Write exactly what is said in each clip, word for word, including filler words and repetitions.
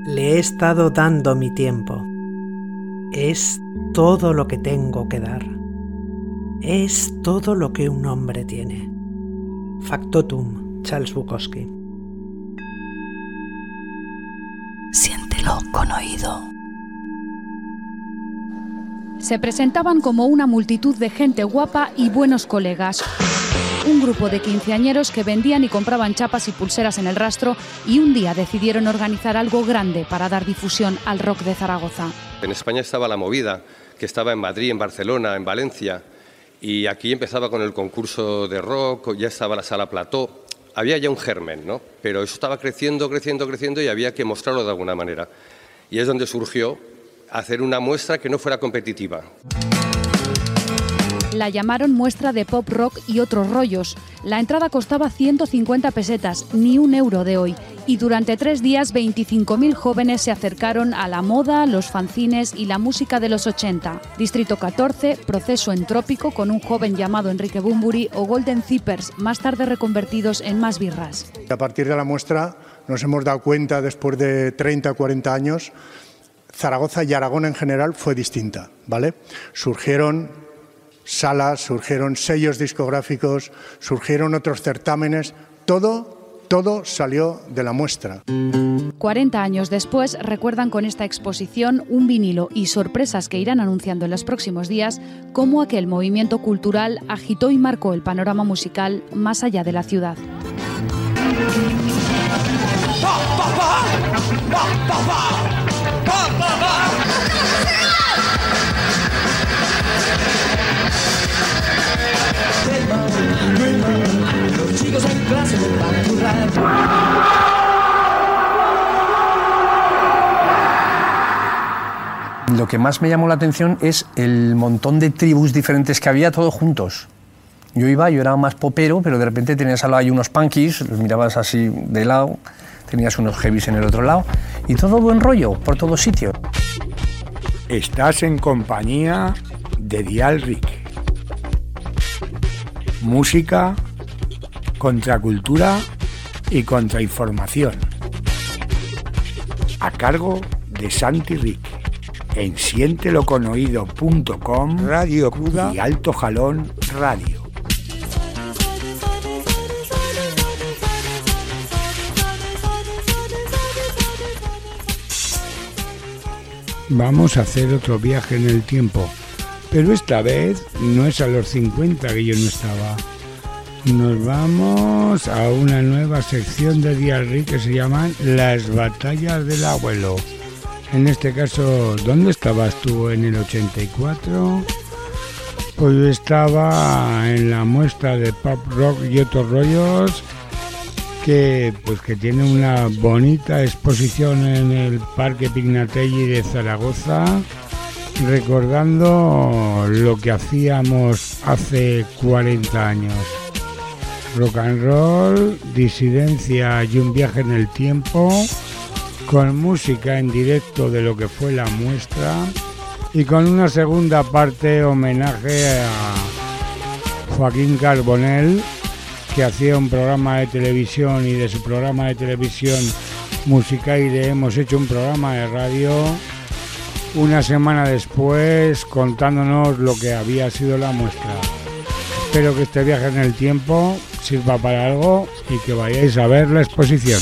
Le he estado dando mi tiempo. Es todo lo que tengo que dar. Es todo lo que un hombre tiene. Factotum, Charles Bukowski. Siéntelo con oído. Se presentaban como una multitud de gente guapa y buenos colegas. Un grupo de quinceañeros que vendían y compraban chapas y pulseras en el rastro y un día decidieron organizar algo grande para dar difusión al rock de Zaragoza. En España estaba la movida, que estaba en Madrid, en Barcelona, en Valencia, y aquí empezaba con el concurso de rock, ya estaba la Sala Plató. Había ya un germen, ¿no? Pero eso estaba creciendo, creciendo, creciendo y había que mostrarlo de alguna manera. Y es donde surgió hacer una muestra que no fuera competitiva. La llamaron muestra de pop rock y otros rollos. La entrada costaba ciento cincuenta pesetas, ni un euro de hoy. Y durante tres días, veinticinco mil jóvenes se acercaron a la moda, los fanzines y la música de los ochenta. Distrito catorce, Proceso Entrópico con un joven llamado Enrique Bunbury o Golden Zippers, más tarde reconvertidos en Más Birras. A partir de la muestra nos hemos dado cuenta, después de treinta o cuarenta años, Zaragoza y Aragón en general fue distinta, ¿vale? Surgieron salas, surgieron sellos discográficos, surgieron otros certámenes, todo, todo salió de la muestra. cuarenta años después recuerdan con esta exposición un vinilo y sorpresas que irán anunciando en los próximos días cómo aquel movimiento cultural agitó y marcó el panorama musical más allá de la ciudad. Los chicos en clase me van a currar. Lo que más me llamó la atención es el montón de tribus diferentes que había, todos juntos. Yo iba, yo era más popero, pero de repente tenías al lado ahí unos punkies, los mirabas así de lado, tenías unos heavies en el otro lado, y todo buen rollo, por todos sitios. Estás en compañía de Dial Rick. Música, contracultura y contrainformación. A cargo de Santi Rick. En siéntelo con oído punto com, Radio Cruda y Alto Jalón Radio. Vamos a hacer otro viaje en el tiempo, pero esta vez no es a los cincuenta que yo no estaba. Nos vamos a una nueva sección de Dial Rick que se llaman Las Batallas del Abuelo. En este caso, ¿dónde estabas tú en el ochenta y cuatro? Pues yo estaba en la muestra de pop rock y otros rollos que, pues, que tiene una bonita exposición en el Parque Pignatelli de Zaragoza, recordando lo que hacíamos hace cuarenta años. Rock and roll, disidencia y un viaje en el tiempo, con música en directo de lo que fue la muestra y con una segunda parte homenaje a Joaquín Carbonell, que hacía un programa de televisión, y de su programa de televisión Musicaire hemos hecho un programa de radio una semana después contándonos lo que había sido la muestra. Espero que este viaje en el tiempo sirva para algo y que vayáis a ver la exposición.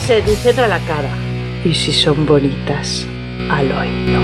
Se dice a la cara. Y si son bonitas, al oído.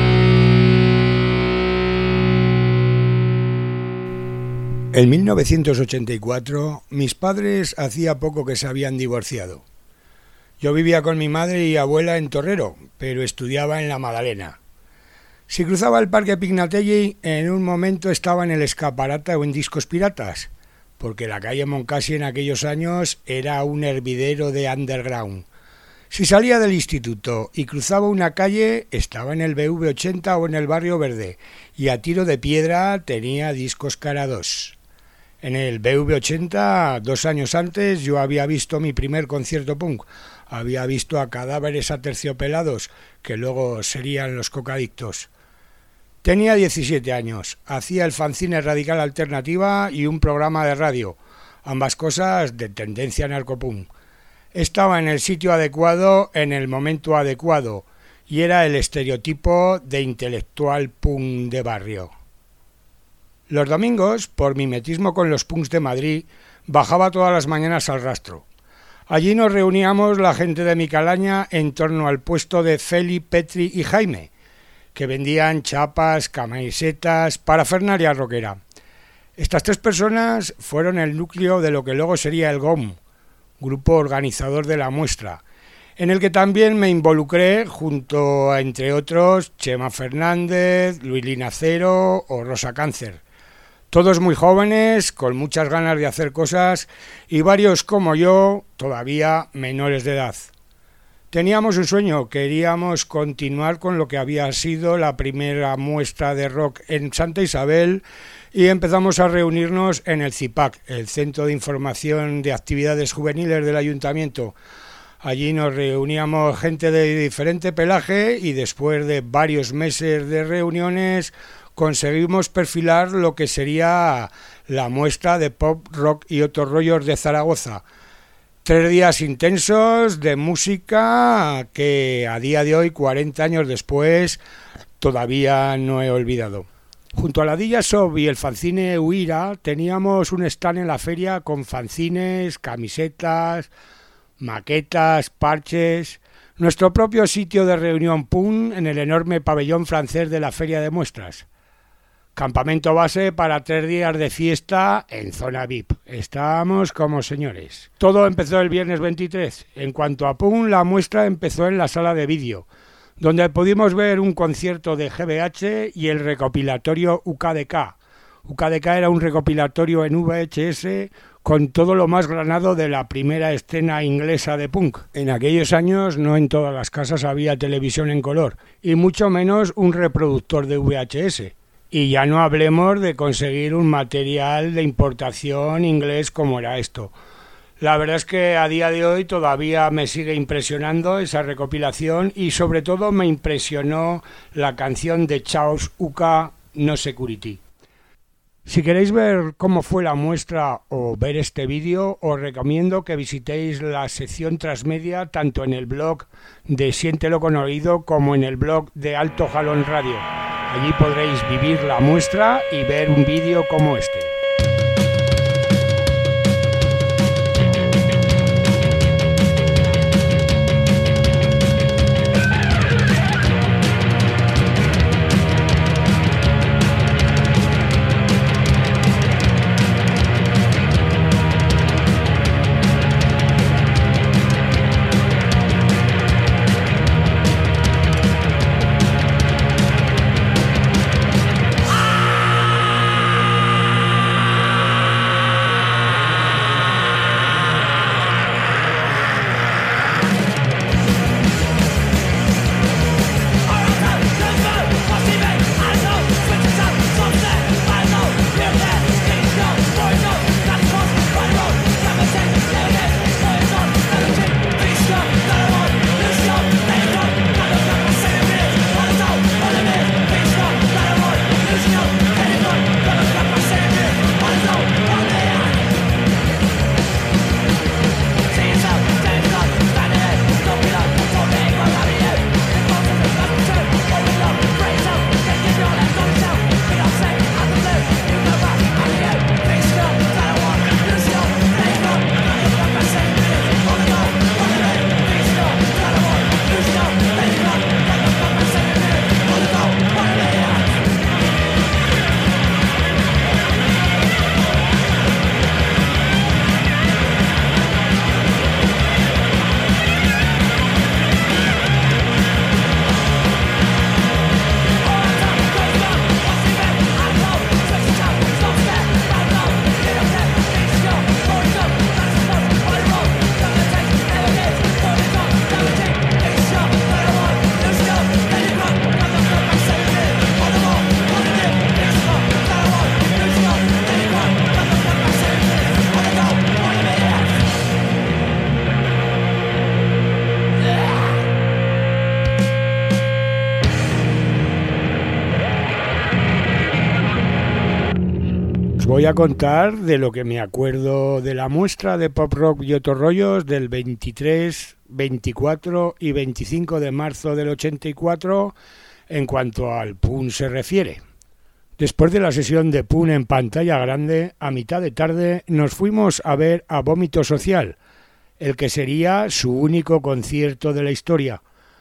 En mil novecientos ochenta y cuatro, mis padres hacía poco que se habían divorciado. Yo vivía con mi madre y abuela en Torrero, pero estudiaba en La Magdalena. Si cruzaba el Parque Pignatelli, en un momento estaba en el escaparate o en discos piratas, porque la calle Moncasi en aquellos años era un hervidero de underground. Si salía del instituto y cruzaba una calle, estaba en el B V ochenta o en el Barrio Verde, y a tiro de piedra tenía discos Cara dos. En el B V ochenta, dos años antes, yo había visto mi primer concierto punk. Había visto a Cadáveres Aterciopelados, que luego serían Los Cocadictos. Tenía diecisiete años, hacía el fanzine Radical Alternativa y un programa de radio, ambas cosas de tendencia narcopunk. Estaba en el sitio adecuado, en el momento adecuado, y era el estereotipo de intelectual punk de barrio. Los domingos, por mimetismo con los punks de Madrid, bajaba todas las mañanas al Rastro. Allí nos reuníamos la gente de mi calaña en torno al puesto de Feli, Petri y Jaime, que vendían chapas, camisetas, parafernalia rockera. Estas tres personas fueron el núcleo de lo que luego sería el G O M, grupo organizador de la muestra, en el que también me involucré junto a, entre otros, Chema Fernández, Luis Linacero o Rosa Cáncer. Todos muy jóvenes, con muchas ganas de hacer cosas, y varios como yo, todavía menores de edad. Teníamos un sueño, queríamos continuar con lo que había sido la primera muestra de rock en Santa Isabel, y empezamos a reunirnos en el CIPAC, el Centro de Información de Actividades Juveniles del Ayuntamiento. Allí nos reuníamos gente de diferente pelaje y después de varios meses de reuniones conseguimos perfilar lo que sería la muestra de pop, rock y otros rollos de Zaragoza. Tres días intensos de música que a día de hoy, cuarenta años después, todavía no he olvidado. Junto a la Dilla Shop y el fanzine Huira teníamos un stand en la feria con fanzines, camisetas, maquetas, parches, nuestro propio sitio de reunión punk en el enorme pabellón francés de la feria de muestras. Campamento base para tres días de fiesta en zona V I P. Estábamos como señores. Todo empezó el viernes veintitrés. En cuanto a punk, la muestra empezó en la sala de vídeo, donde pudimos ver un concierto de G B H y el recopilatorio U K D K. U K D K era un recopilatorio en V H S con todo lo más granado de la primera escena inglesa de punk. En aquellos años no en todas las casas había televisión en color, y mucho menos un reproductor de V H S. Y ya no hablemos de conseguir un material de importación inglés como era esto. La verdad es que a día de hoy todavía me sigue impresionando esa recopilación y sobre todo me impresionó la canción de Chaos U K, No Security. Si queréis ver cómo fue la muestra o ver este vídeo, os recomiendo que visitéis la sección transmedia tanto en el blog de Siéntelo con Oído como en el blog de Alto Jalón Radio. Allí podréis vivir la muestra y ver un vídeo como este. os voy a contar de lo que me acuerdo de la muestra de Pop Rock y otros rollos del veintitrés, veinticuatro y veinticinco de marzo del ochenta y cuatro en cuanto al P U N se refiere. Después de la sesión de P U N en pantalla grande, a mitad de tarde nos fuimos a ver a Vómito Social, el que sería su único concierto de la historia.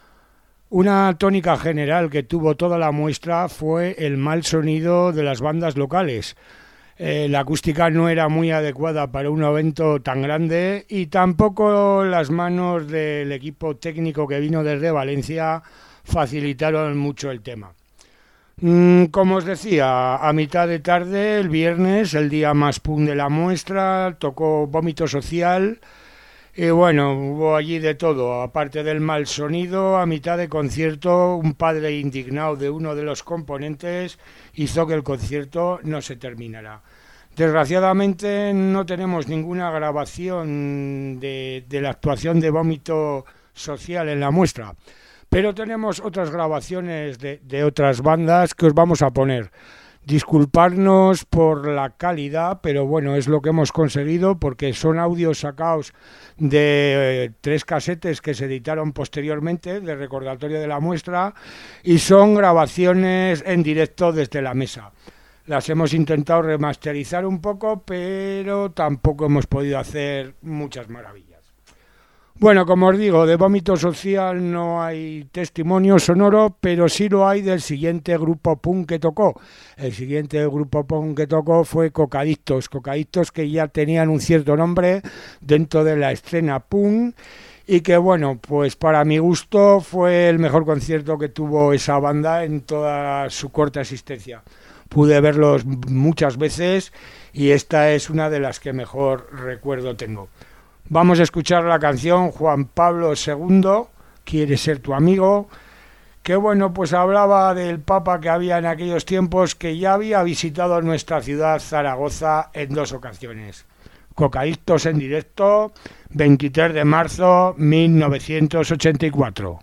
Una tónica general que tuvo toda la muestra fue el mal sonido de las bandas locales. Eh, la acústica no era muy adecuada para un evento tan grande y tampoco las manos del equipo técnico que vino desde Valencia facilitaron mucho el tema. Mm, como os decía, a mitad de tarde, el viernes, el día más P U N de la muestra, tocó Vómito Social. Y bueno, hubo allí de todo, aparte del mal sonido, a mitad de concierto, un padre indignado de uno de los componentes hizo que el concierto no se terminara. Desgraciadamente no tenemos ninguna grabación de, de la actuación de Vómito Social en la muestra, pero tenemos otras grabaciones de, de otras bandas que os vamos a poner. Disculparnos por la calidad, pero bueno, es lo que hemos conseguido porque son audios sacados de eh, tres casetes que se editaron posteriormente de recordatorio de la muestra y son grabaciones en directo desde la mesa. Las hemos intentado remasterizar un poco, pero tampoco hemos podido hacer muchas maravillas. Bueno, como os digo, de Vómito Social no hay testimonio sonoro, pero sí lo hay del siguiente grupo punk que tocó. El siguiente grupo punk que tocó fue Cocadictos, Cocadictos que ya tenían un cierto nombre dentro de la escena punk y que, bueno, pues para mi gusto fue el mejor concierto que tuvo esa banda en toda su corta existencia. Pude verlos muchas veces y esta es una de las que mejor recuerdo tengo. Vamos a escuchar la canción Juan Pablo segundo, Quiere ser tu amigo, que bueno, pues hablaba del Papa que había en aquellos tiempos, que ya había visitado nuestra ciudad Zaragoza en dos ocasiones. Cocadictos en directo, veintitrés de marzo de mil novecientos ochenta y cuatro.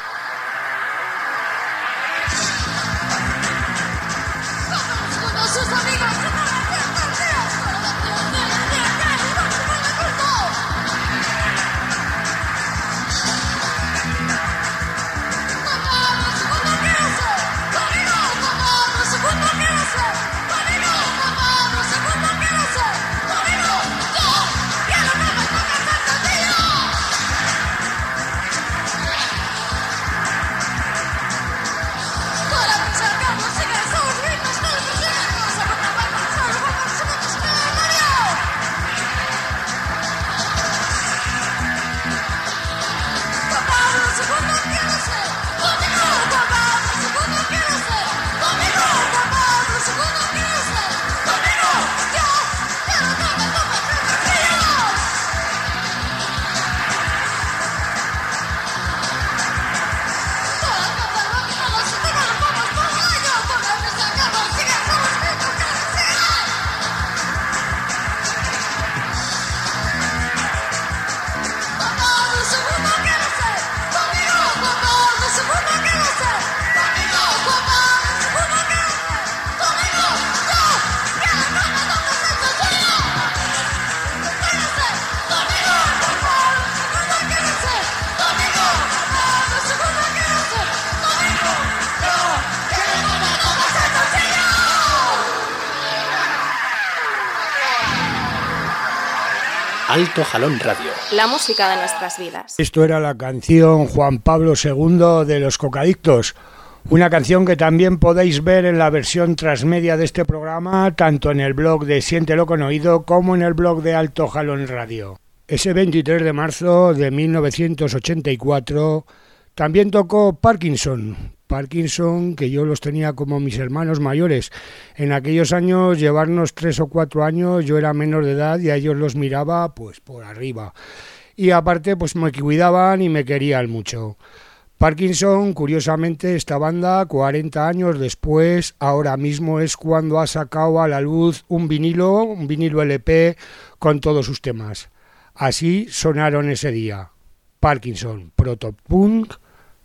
Alto Jalón Radio. La música de nuestras vidas. Esto era la canción Juan Pablo segundo de los Cocadictos. Una canción que también podéis ver en la versión transmedia de este programa, tanto en el blog de Siéntelo con Oído como en el blog de Alto Jalón Radio. Ese veintitrés de marzo de mil novecientos ochenta y cuatro también tocó Parkinson. Parkinson, que yo los tenía como mis hermanos mayores. En aquellos años, llevarnos tres o cuatro años, yo era menor de edad y a ellos los miraba pues por arriba. Y aparte, pues me cuidaban y me querían mucho. Parkinson, curiosamente, esta banda, cuarenta años después, ahora mismo es cuando ha sacado a la luz un vinilo, un vinilo L P con todos sus temas. Así sonaron ese día. Parkinson, protopunk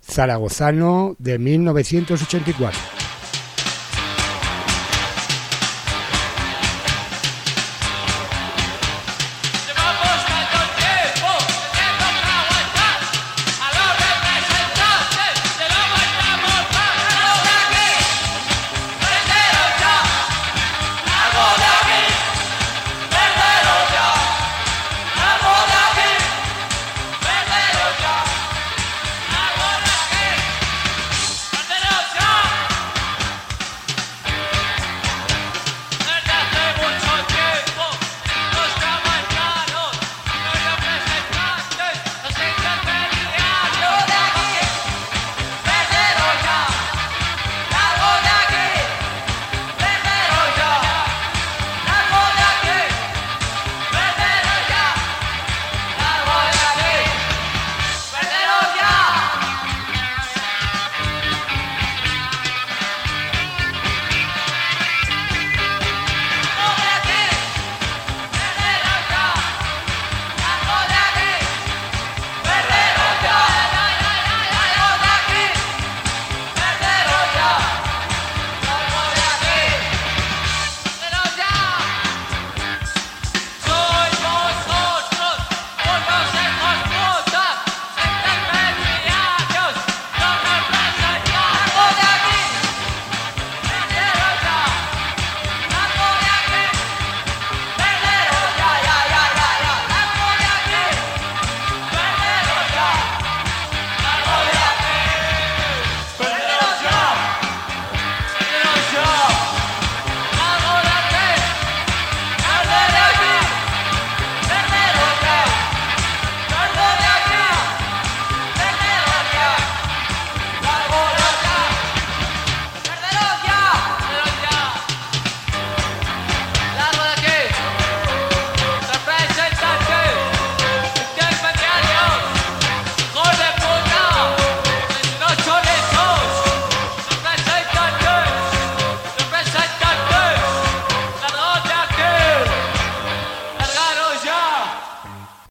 zaragozano de mil novecientos ochenta y cuatro.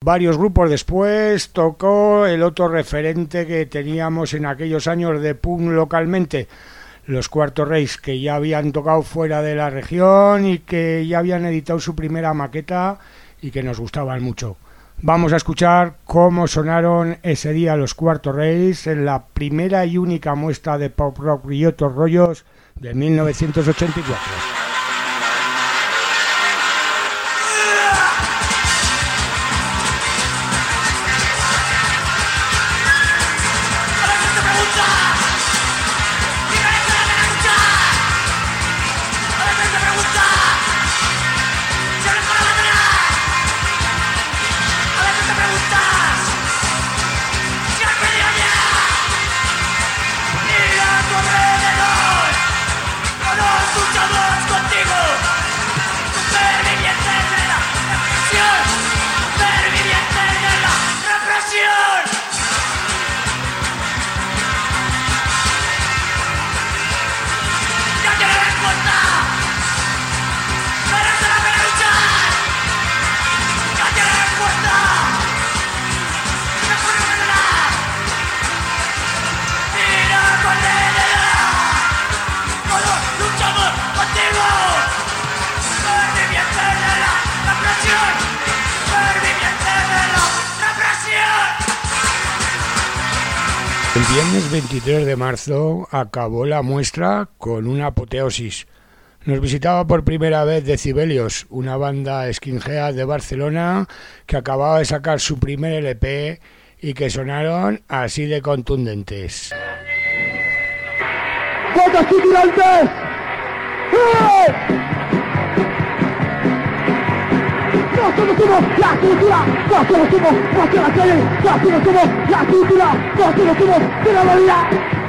Varios grupos después tocó el otro referente que teníamos en aquellos años de punk localmente, los Cuarto Reis, que ya habían tocado fuera de la región y que ya habían editado su primera maqueta y que nos gustaban mucho. Vamos a escuchar cómo sonaron ese día los Cuarto Reis en la primera y única muestra de pop rock y otros rollos de mil novecientos ochenta y cuatro. El viernes veintitrés de marzo acabó la muestra con una apoteosis. Nos visitaba por primera vez Decibelios, una banda skinhead de Barcelona que acababa de sacar su primer L P y que sonaron así de contundentes. ¡Votos y tirantes! ¡Eh! Nosotros somos la cultura, nosotros somos nuestra calle, nosotros somos la cultura, nosotros somos de la realidad.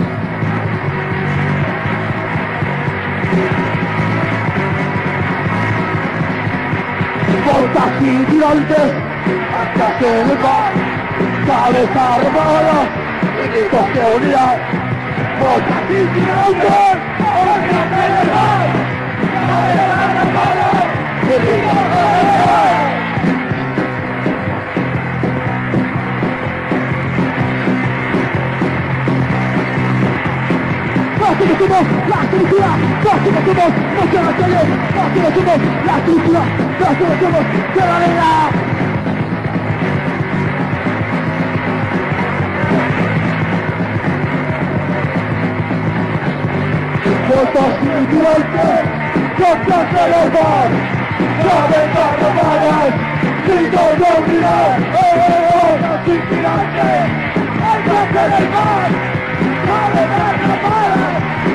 Botas y tirantes, hasta que me va, cabeza robada, y gritos de unidad. Botas y tirantes, hasta que me va, cabeza robada, y gritos de unidad. Nosotros somos la cultura, nosotros somos nuestra calle, nosotros somos la cultura, nosotros somos de la realidad. Votos y tirantes, cosas de los bar, cabezas robadas, gritos de unidad. Votos y tirantes, al toque del mar, cabezas robadas.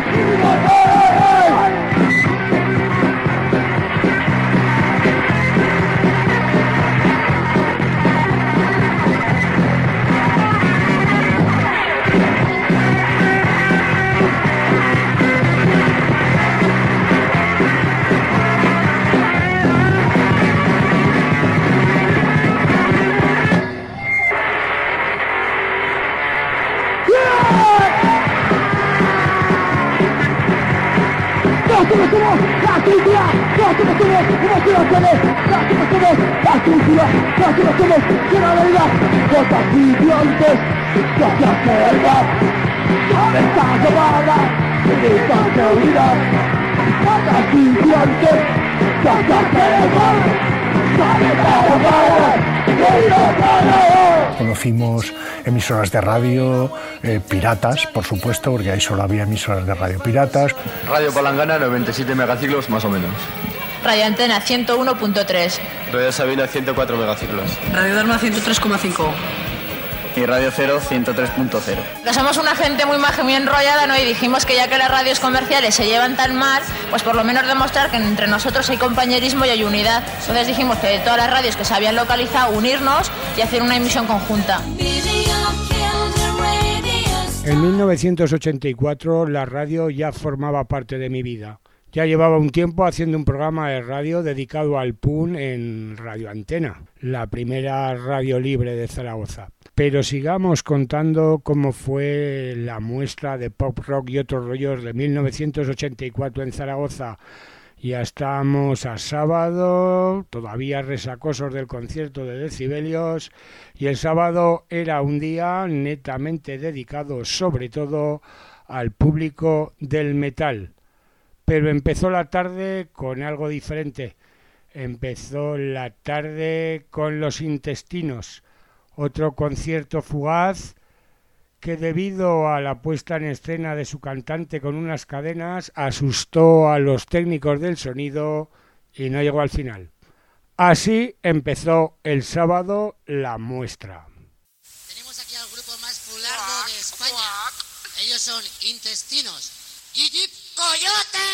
Nosotros somos la cultura, nosotros somos nuestra calle, nosotros somos la cultura, nosotros somos de la realidad. Botas y tirantes, que se acercan, cabezas robadas, gritos de unidad. Botas y tirantes, que se acercan, cabezas robadas, gritos de unidad. Conocimos emisoras de radio, eh, piratas, por supuesto, porque ahí solo había emisoras de radio piratas. Radio Palangana, noventa y siete megaciclos más o menos. Radio Antena, ciento uno punto tres. Radio Sabina, ciento cuatro megaciclos. Radio Dharma, ciento tres coma cinco. Y Radio Cero, ciento tres punto cero. Que somos una gente muy maja, muy enrollada, ¿no? Y dijimos que ya que las radios comerciales se llevan tan mal, pues por lo menos demostrar que entre nosotros hay compañerismo y hay unidad. Entonces dijimos que de todas las radios que se habían localizado, unirnos y hacer una emisión conjunta. En mil novecientos ochenta y cuatro la radio ya formaba parte de mi vida. Ya llevaba un tiempo haciendo un programa de radio dedicado al punk en Radio Antena, la primera radio libre de Zaragoza. Pero sigamos contando cómo fue la muestra de pop rock y otros rollos de mil novecientos ochenta y cuatro en Zaragoza. Ya estamos a sábado, todavía resacosos del concierto de Decibelios, y el sábado era un día netamente dedicado sobre todo al público del metal. Pero empezó la tarde con algo diferente. Empezó la tarde con Los Intestinos, otro concierto fugaz que debido a la puesta en escena de su cantante con unas cadenas asustó a los técnicos del sonido y no llegó al final. Así empezó el sábado la muestra. Tenemos aquí al grupo más fulardo de España. Ellos son Intestinos. ¡Yip, Coyote!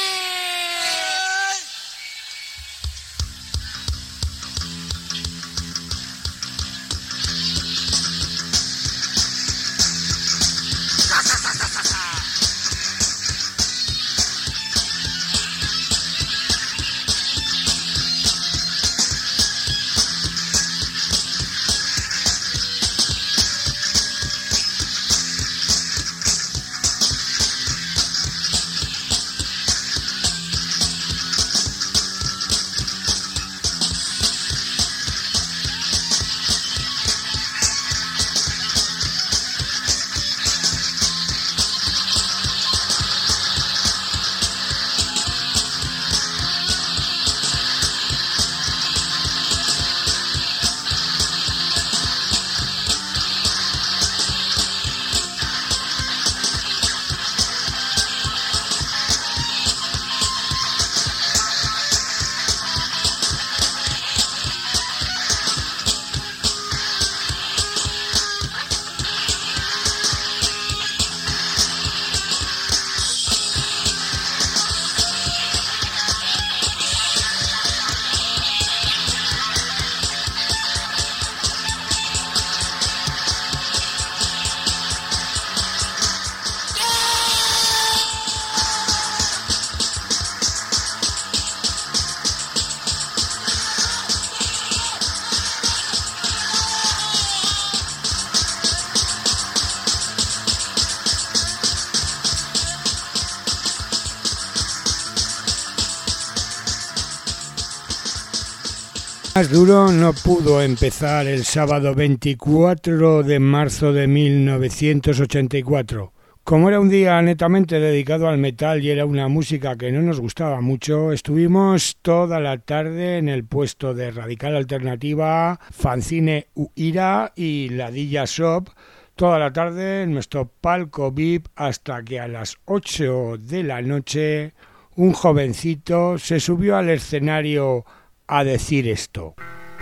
Más duro no pudo empezar el sábado veinticuatro de marzo de mil novecientos ochenta y cuatro. Como era un día netamente dedicado al metal y era una música que no nos gustaba mucho, estuvimos toda la tarde en el puesto de Radical Alternativa, Fanzine Uira y Ladilla Shop, toda la tarde en nuestro palco V I P hasta que a las ocho de la noche un jovencito se subió al escenario a decir esto.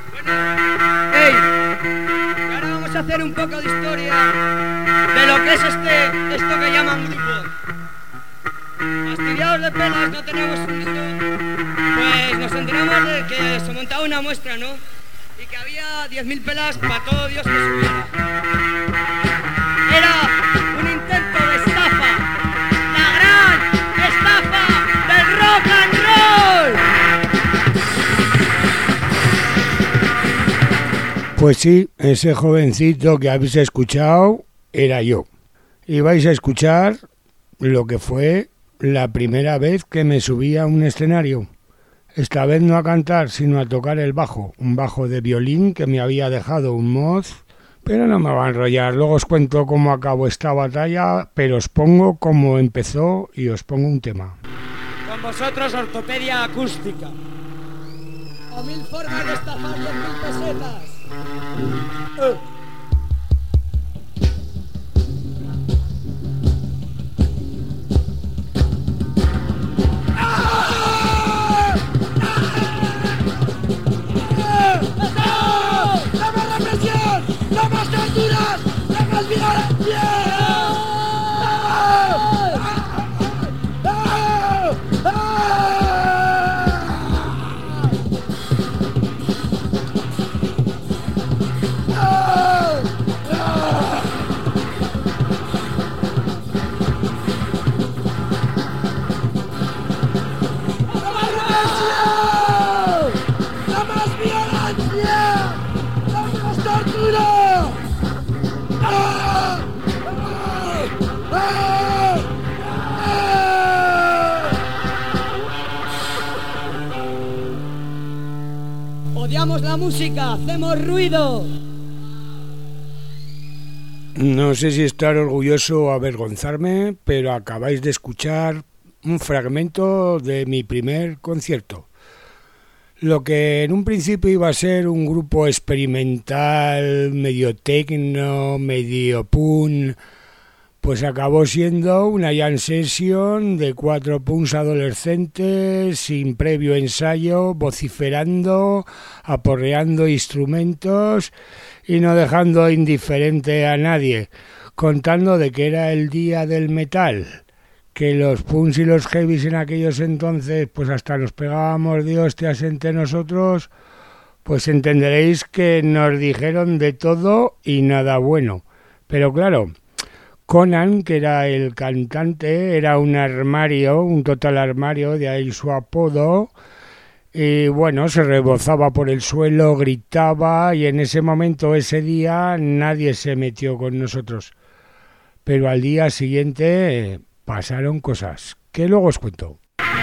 ¡Hey! Y ahora vamos a hacer un poco de historia de lo que es este, esto que llaman grupo. Fastidiados de pelas, no tenemos un grupo. Pues nos enteramos de que se montaba una muestra, ¿no? Y que había diez mil pelas para todo Dios que subiera. Era un intento de estafa. La gran estafa del rock and roll. Pues sí, ese jovencito que habéis escuchado era yo. Y vais a escuchar lo que fue la primera vez que me subí a un escenario. Esta vez no a cantar, sino a tocar el bajo. Un bajo de violín que me había dejado un moz, pero no me va a enrollar. Luego os cuento cómo acabó esta batalla, pero os pongo cómo empezó y os pongo un tema. Con vosotros, ortopedia acústica. O mil formas de estafar diez mil pesetas. Uh. ¡Ah! odiamos la música, hacemos ruido. No sé si estar orgulloso o avergonzarme, pero acabáis de escuchar un fragmento de mi primer concierto. Lo que en un principio iba a ser un grupo experimental, medio techno, medio punk, pues acabó siendo una jam session de cuatro punks adolescentes, sin previo ensayo, vociferando, aporreando instrumentos y no dejando indiferente a nadie, contando de que era el día del metal, que los punks y los heavies en aquellos entonces pues hasta nos pegábamos de hostias entre nosotros, pues entenderéis que nos dijeron de todo y nada bueno. Pero claro, Conan, que era el cantante, era un armario, un total armario, de ahí su apodo, y bueno, se rebozaba por el suelo, gritaba, y en ese momento, ese día, nadie se metió con nosotros. Pero al día siguiente pasaron cosas que luego os cuento.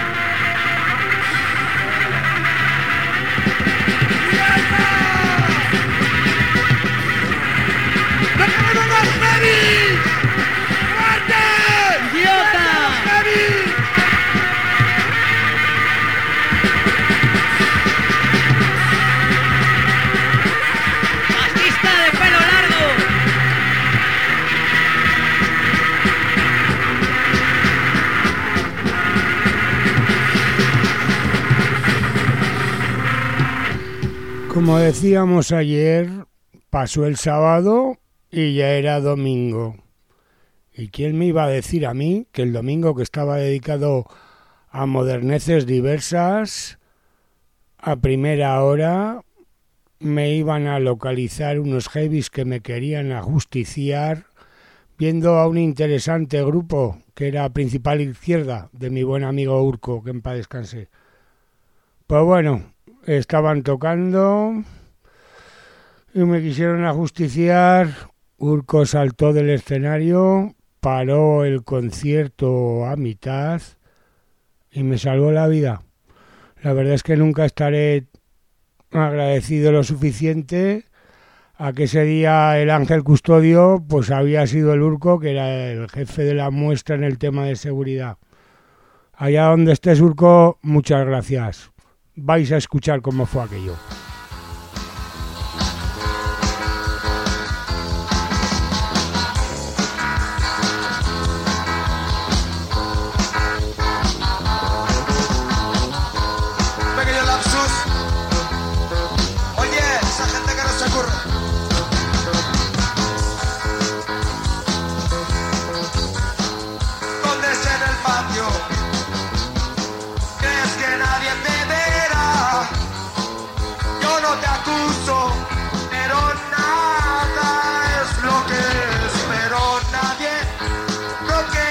Como decíamos ayer, pasó el sábado y ya era domingo. ¿Y quién me iba a decir a mí que el domingo, que estaba dedicado a moderneces diversas, a primera hora me iban a localizar unos heavies que me querían ajusticiar, viendo a un interesante grupo que era Principal Izquierda, de mi buen amigo Urco, que en paz descanse? Pues bueno, estaban tocando y me quisieron ajusticiar. Urco saltó del escenario, paró el concierto a mitad y me salvó la vida. La verdad es que nunca estaré agradecido lo suficiente a que ese día el ángel custodio pues había sido el Urco, que era el jefe de la muestra en el tema de seguridad. Allá donde estés, Urco, muchas gracias. Vais a escuchar cómo fue aquello. Pequeño lapsus. Oye, esa gente que no se ocurre. ¿Dónde es en el patio? ¿Crees que nadie te verá? Yo no te acuso, pero nada es lo que es, pero nadie lo que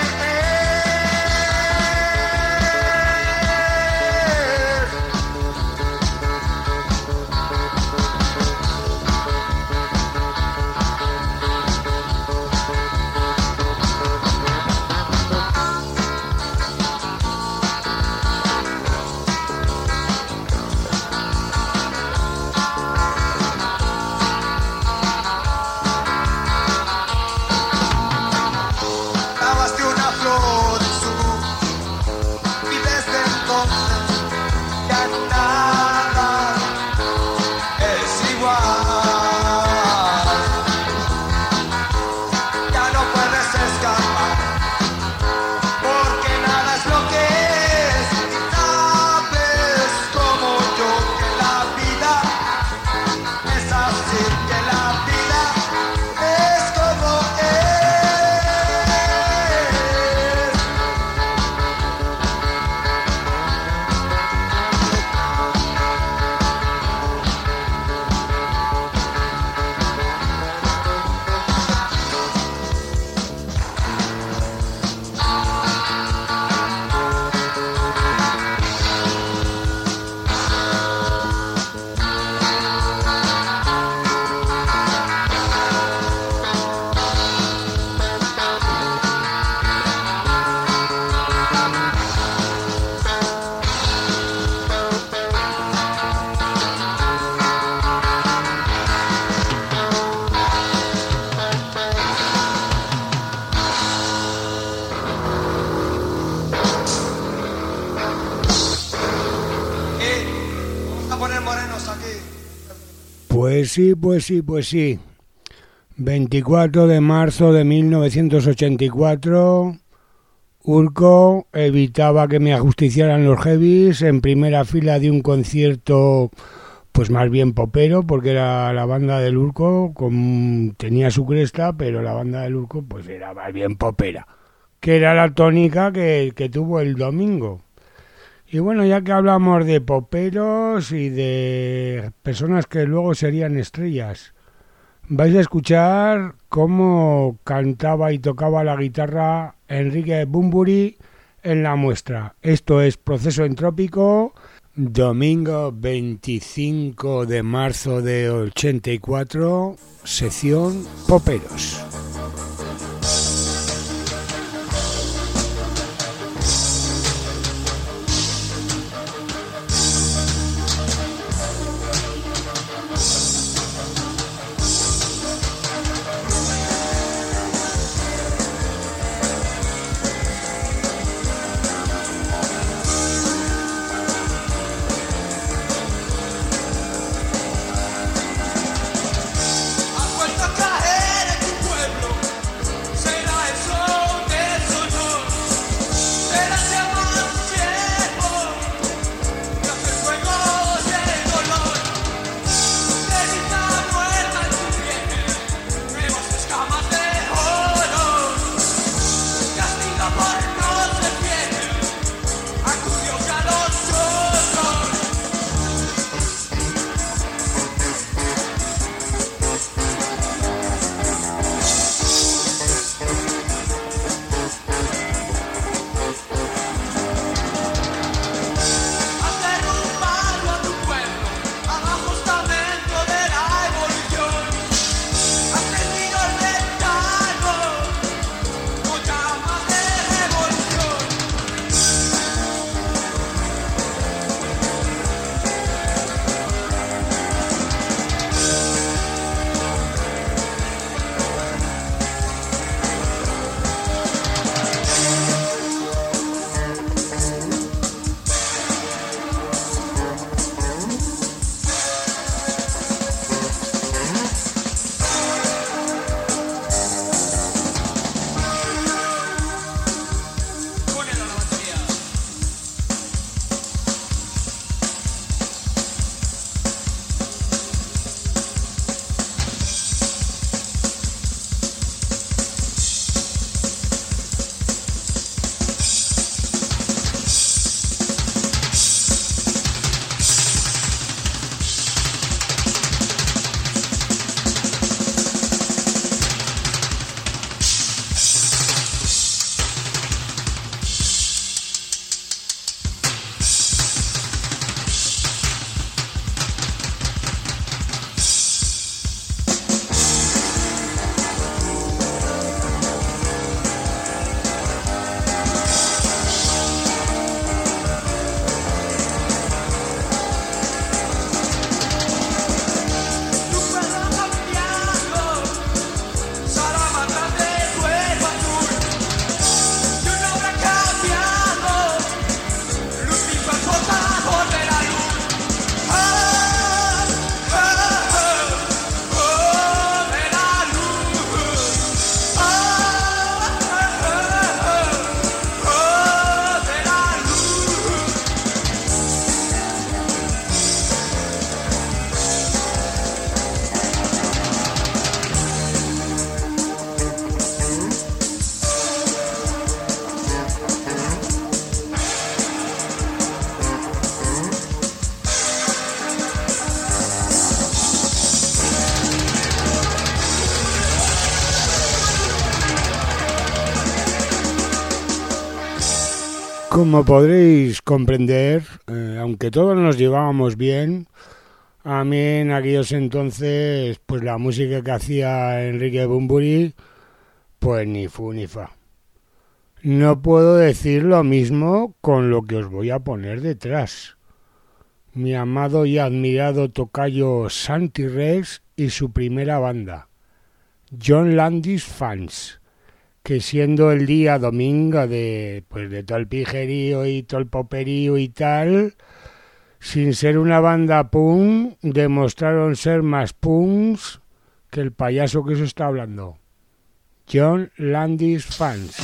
lavaste una flor en su y desde entonces ya nada es igual. Ya no puedes escapar porque nada es lo que es. Y sabes como yo que la vida es así, que la vida es como es. a poner morenos aquí. Pues sí, pues sí, pues sí. veinticuatro de marzo de mil novecientos ochenta y cuatro, Urco evitaba que me ajusticiaran los heavies en primera fila de un concierto, pues más bien popero, porque era la banda del Urco, con, tenía su cresta, pero la banda del Urco pues era más bien popera, que era la tónica que, que tuvo el domingo. Y bueno, ya que hablamos de poperos y de personas que luego serían estrellas, vais a escuchar cómo cantaba y tocaba la guitarra Enrique Bunbury en la muestra. Esto es Proceso Entrópico, domingo veinticinco de marzo de ochenta y cuatro, sección Poperos. Como podréis comprender, eh, aunque todos nos llevábamos bien, a mí en aquellos entonces, pues la música que hacía Enrique Bunbury, pues ni fu ni fa. No puedo decir lo mismo con lo que os voy a poner detrás. Mi amado y admirado tocayo Santi Rex y su primera banda, John Landis Fans, que siendo el día domingo de, pues de todo el pijerío y todo el poperío y tal, sin ser una banda punk, demostraron ser más punks que el payaso que eso está hablando. John Landis Fans.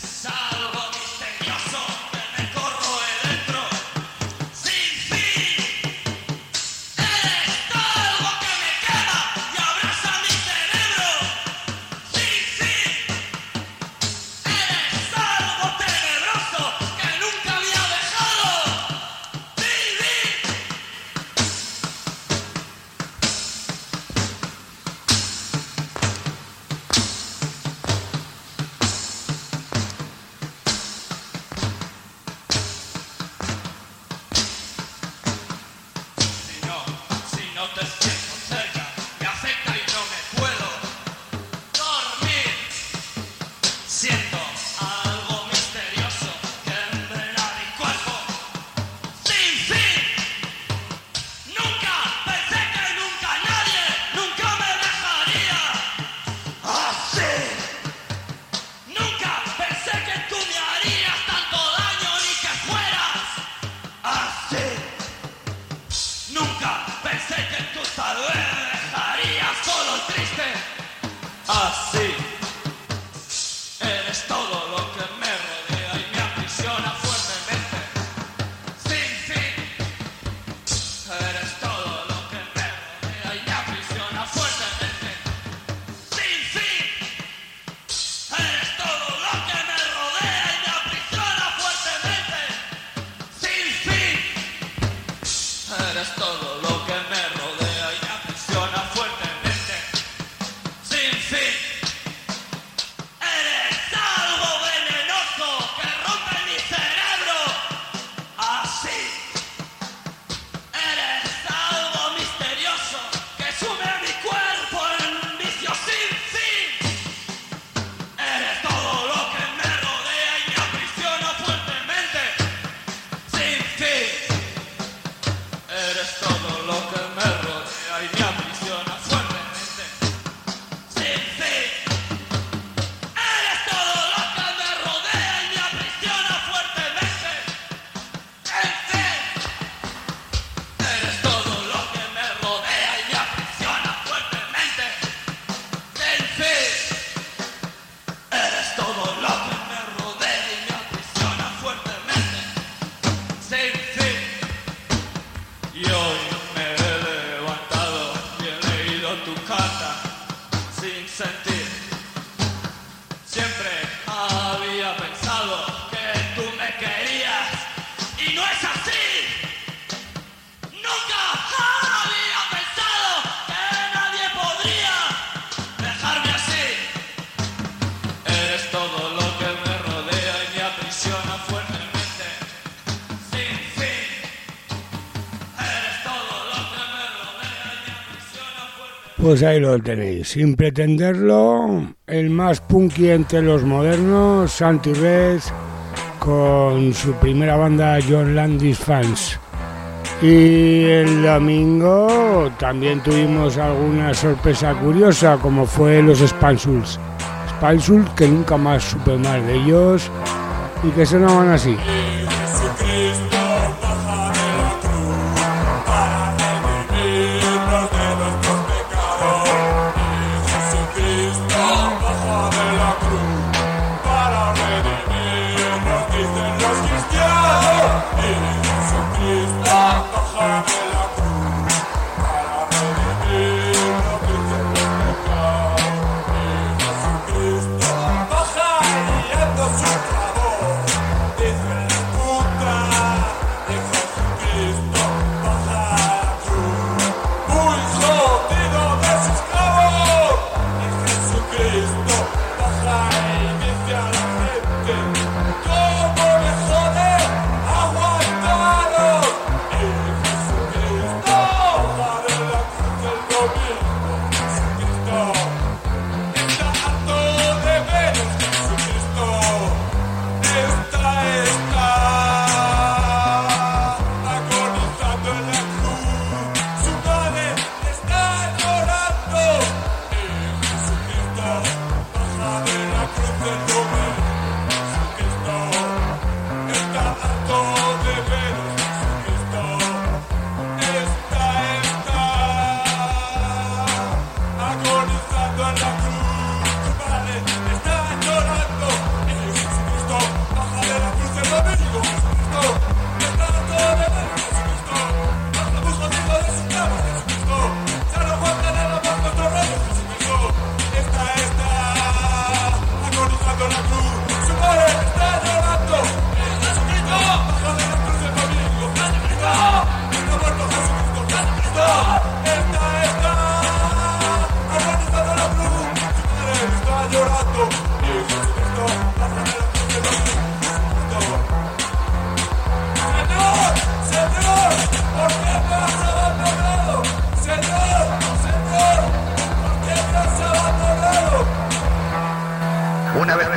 Pues ahí lo tenéis, sin pretenderlo, el más punky entre los modernos, Santi Red, con su primera banda John Landis Fans. Y el domingo también tuvimos alguna sorpresa curiosa, como fue los Spansuls. Spansuls, que nunca más supe más de ellos y que sonaban así. Dice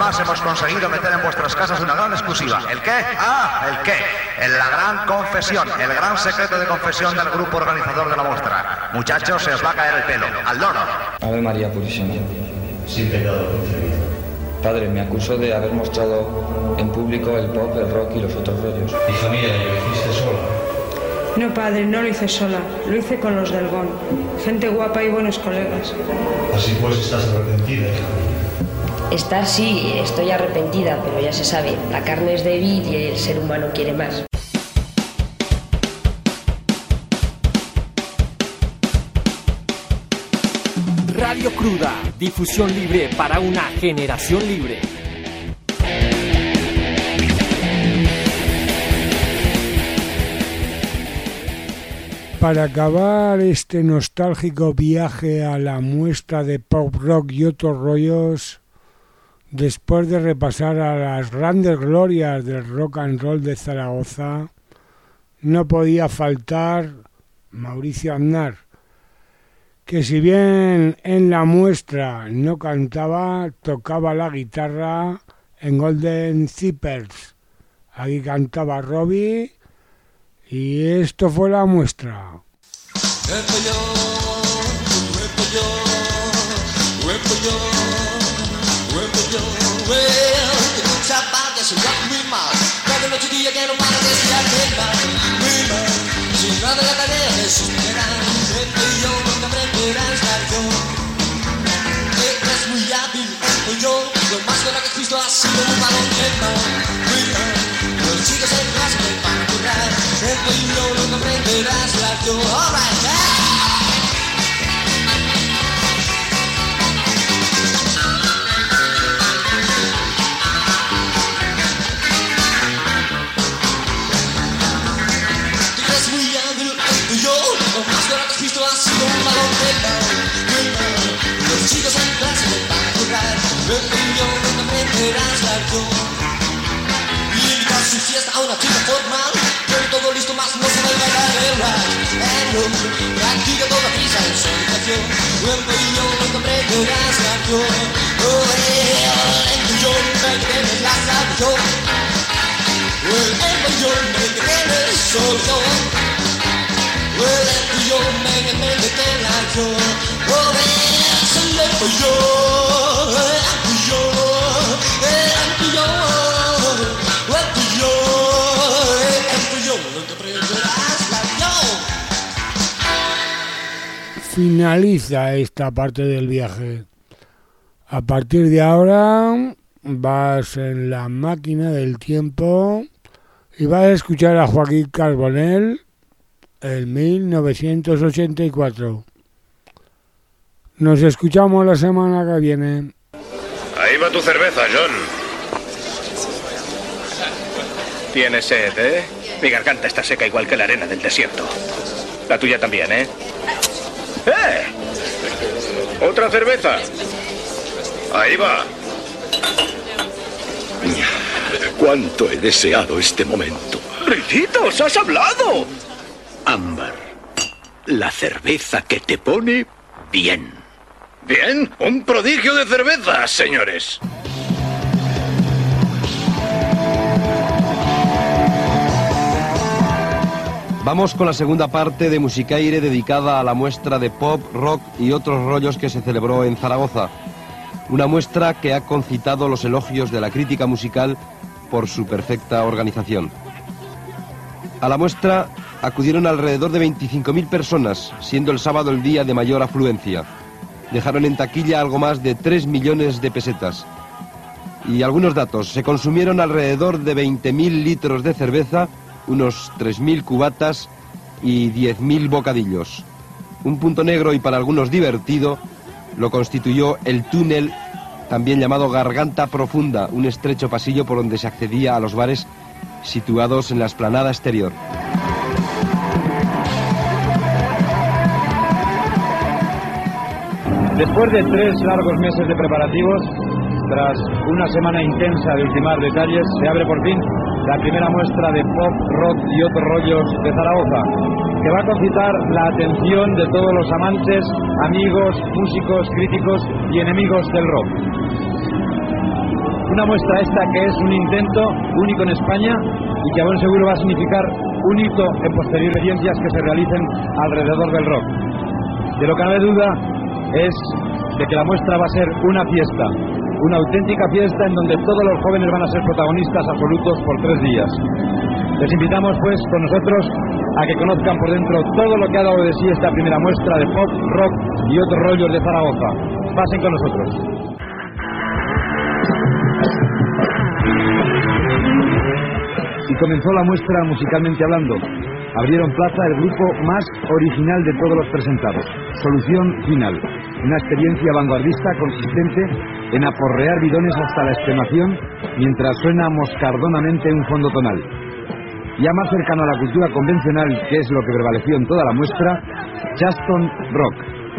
además hemos conseguido meter en vuestras casas una gran exclusiva. ¿El qué? Ah, ¿el qué? En la gran confesión, el gran secreto de confesión del grupo organizador de la muestra. Muchachos, se os va a caer el pelo. ¡Al loro! Ave María Purísima. Sin pecado concebido. Padre, me acuso de haber mostrado en público el pop, el rock y los otros rollos. Hija mía, ¿y lo hiciste sola? No, padre, no lo hice sola. Lo hice con los del G O N. Gente guapa y buenos colegas. Así pues, estás arrepentida, hija. Estar sí, estoy arrepentida, pero ya se sabe, la carne es débil y el ser humano quiere más. Radio Cruda, difusión libre para una generación libre. Para acabar este nostálgico viaje a la muestra de pop rock y otros rollos, después de repasar a las grandes glorias del rock and roll de Zaragoza, no podía faltar Mauricio Aznar, que si bien en la muestra no cantaba, tocaba la guitarra en Golden Zippers. Aquí cantaba Robbie y esto fue la muestra. Sin nada la tarea de superar, entre yo nunca aprenderás la lección. Eres muy hábil, yo, lo más de lo que he visto ha sido un balón de mano. Los chicos en clase me van a currar, entre yo nunca aprenderás la lección. All right, yeah. Los chicos en clase me van a jugar, pero yo no aprenderás la lección. Y invitar su fiesta a una chica formal, con todo listo más no se va a bailar el rap. And no, practica toda prisa en su habitación, pero yo no aprenderás la lección. Oh, well, en tu yo me tienes la salvación. Well, en tu yo me tienes solución. Well, en tu yo me tienes la lección. Oh, well. Finaliza esta parte del viaje. A partir de ahora vas en la máquina del tiempo y vas a escuchar a Joaquín Carbonell en mil novecientos ochenta y cuatro. Nos escuchamos la semana que viene. Ahí va tu cerveza, John. Tienes sed, ¿eh? Mi garganta está seca igual que la arena del desierto. La tuya también, ¿eh? ¡Eh! ¡Otra cerveza! Ahí va. ¡Cuánto he deseado este momento! ¡Ricitos, has hablado! Ámbar, la cerveza que te pone bien. Bien, un prodigio de cerveza, señores. Vamos con la segunda parte de Musicaire dedicada a la muestra de pop, rock y otros rollos que se celebró en Zaragoza. Una muestra que ha concitado los elogios de la crítica musical por su perfecta organización. A la muestra acudieron alrededor de veinticinco mil personas, siendo el sábado el día de mayor afluencia. Dejaron en taquilla algo más de tres millones de pesetas. Y algunos datos: se consumieron alrededor de veinte mil litros de cerveza, unos tres mil cubatas y diez mil bocadillos. Un punto negro y para algunos divertido lo constituyó el túnel, también llamado Garganta Profunda, un estrecho pasillo por donde se accedía a los bares situados en la explanada exterior. Después de tres largos meses de preparativos, tras una semana intensa de ultimar detalles, se abre por fin la primera muestra de pop, rock y otros rollos de Zaragoza, que va a concitar la atención de todos los amantes, amigos, músicos, críticos y enemigos del rock. Una muestra esta que es un intento único en España y que a buen seguro va a significar un hito en posteriores experiencias que se realicen alrededor del rock. De lo que no hay duda es de que la muestra va a ser una fiesta, una auténtica fiesta en donde todos los jóvenes van a ser protagonistas absolutos por tres días. Les invitamos pues con nosotros a que conozcan por dentro todo lo que ha dado de sí esta primera muestra de pop, rock y otros rollos de Zaragoza. Pasen con nosotros. Y comenzó la muestra musicalmente hablando. Abrieron plaza el grupo más original de todos los presentados, Solución Final, una experiencia vanguardista consistente en aporrear bidones hasta la extenuación mientras suena moscardonamente un fondo tonal. Ya más cercano a la cultura convencional, que es lo que prevaleció en toda la muestra, Charleston Rock.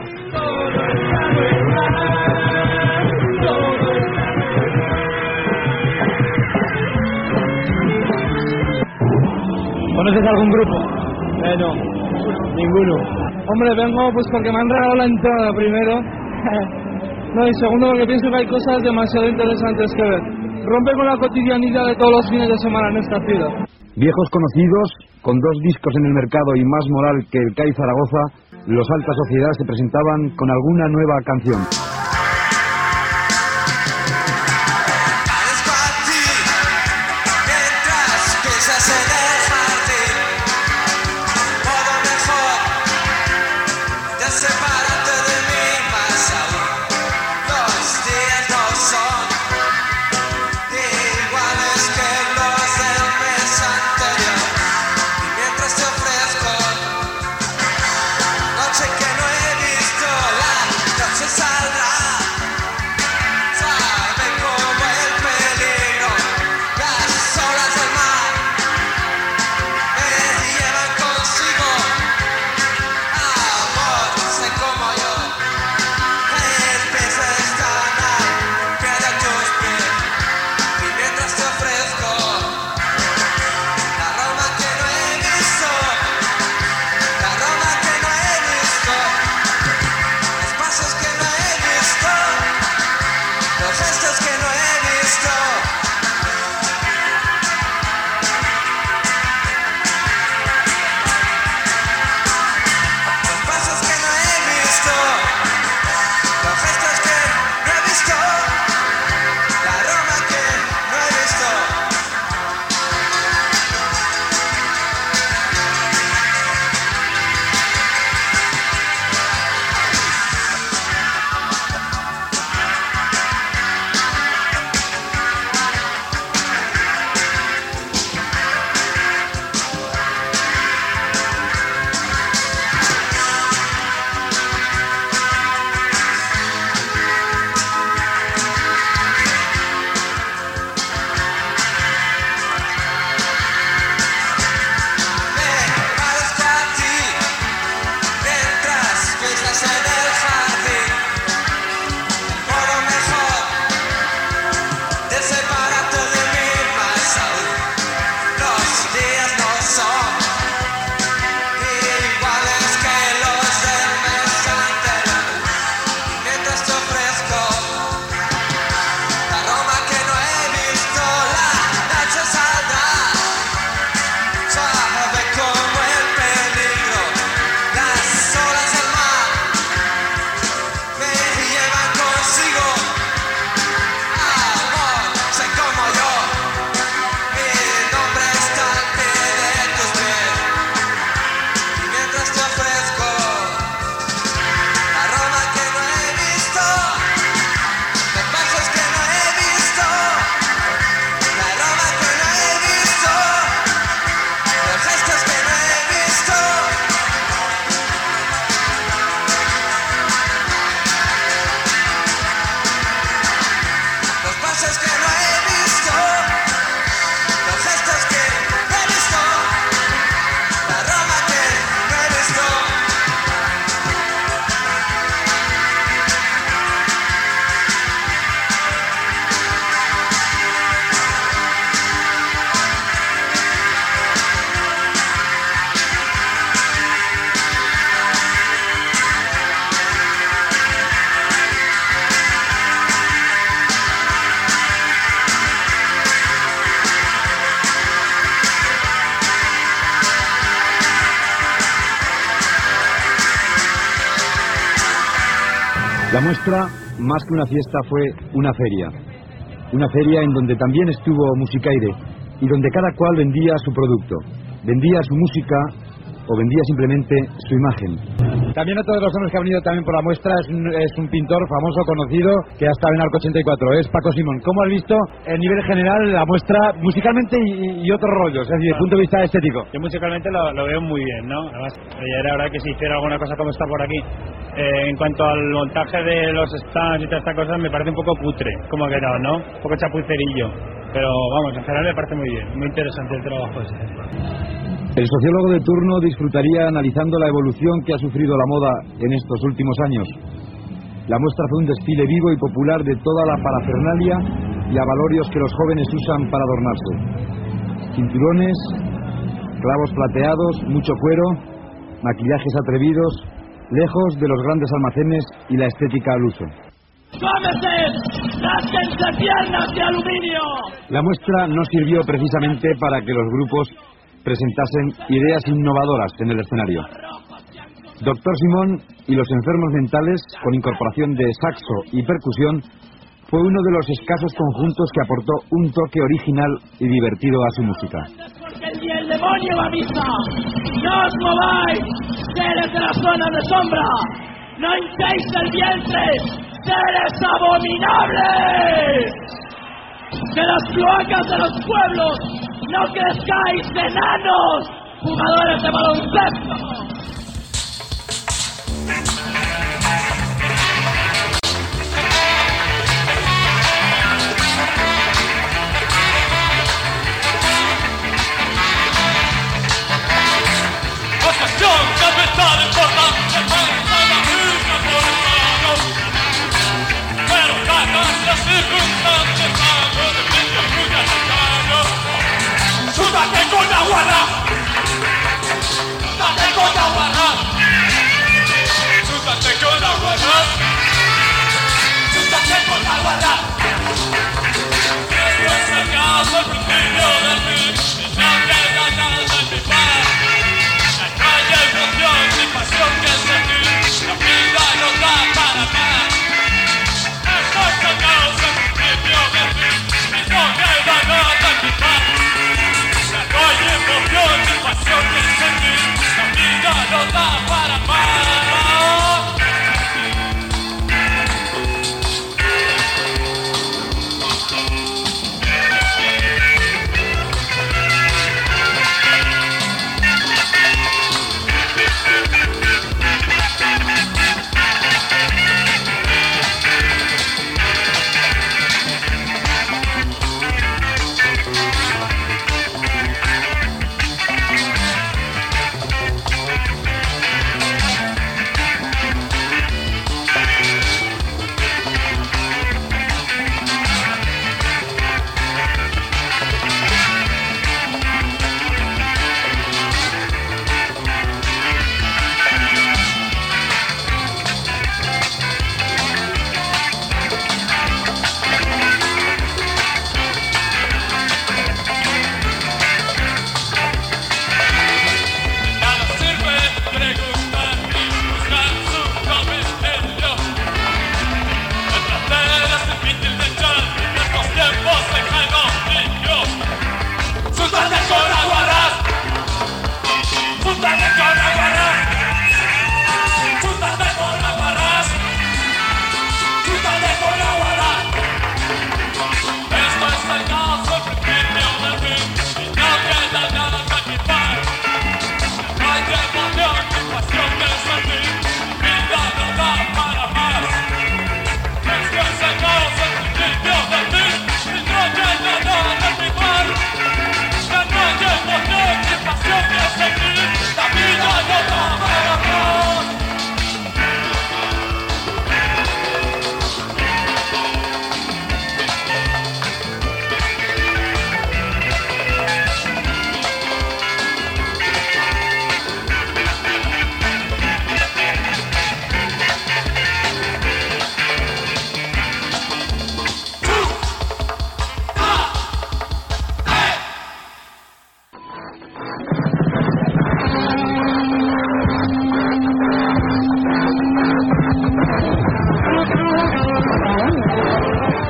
¿Conoces algún grupo? Eh, no, ninguno. Hombre, vengo pues porque me han regalado la entrada primero. No, y segundo porque pienso que hay cosas demasiado interesantes que ver. Rompe con la cotidianidad de todos los fines de semana en esta ciudad. Viejos conocidos, con dos discos en el mercado y más moral que el C A I Zaragoza, los Alta Sociedad se presentaban con alguna nueva canción. Saldrá La muestra, más que una fiesta, fue una feria. Una feria en donde también estuvo Musicaire y donde cada cual vendía su producto. Vendía su música o vendía simplemente su imagen. También otro de los hombres que ha venido también por la muestra es un, es un pintor famoso, conocido, que ha estado en Arco ochenta y cuatro, es Paco Simón. ¿Cómo has visto a nivel general la muestra musicalmente y, y otros rollos, es decir, desde el punto de vista estético? Yo musicalmente lo, lo veo muy bien, ¿no? Además, ya era hora que se hiciera alguna cosa como está por aquí. Eh, en cuanto al montaje de los stands y todas estas cosas, me parece un poco putre, como ha quedado, ¿no? Un poco chapucerillo. Pero vamos, en general me parece muy bien, muy interesante el trabajo ese. El sociólogo de turno disfrutaría analizando la evolución que ha sufrido la moda en estos últimos años. La muestra fue un desfile vivo y popular de toda la parafernalia y avalorios que los jóvenes usan para adornarse. Cinturones, clavos plateados, mucho cuero, maquillajes atrevidos, lejos de los grandes almacenes y la estética al uso. ¡Cómete! ¡Rásquense piernas de aluminio! La muestra no sirvió precisamente para que los grupos presentasen ideas innovadoras en el escenario. Doctor Simón y los enfermos mentales, con incorporación de saxo y percusión, fue uno de los escasos conjuntos que aportó un toque original y divertido a su música. ¡Y el demonio va a misa! ¡No os mováis, seres de la zona de sombra! ¡No hincéis el vientre, seres abominables! ¡De las cloacas de los pueblos no crezcáis, enanos, jugadores de baloncesto! ¡Date con la guarda! ¡Date con la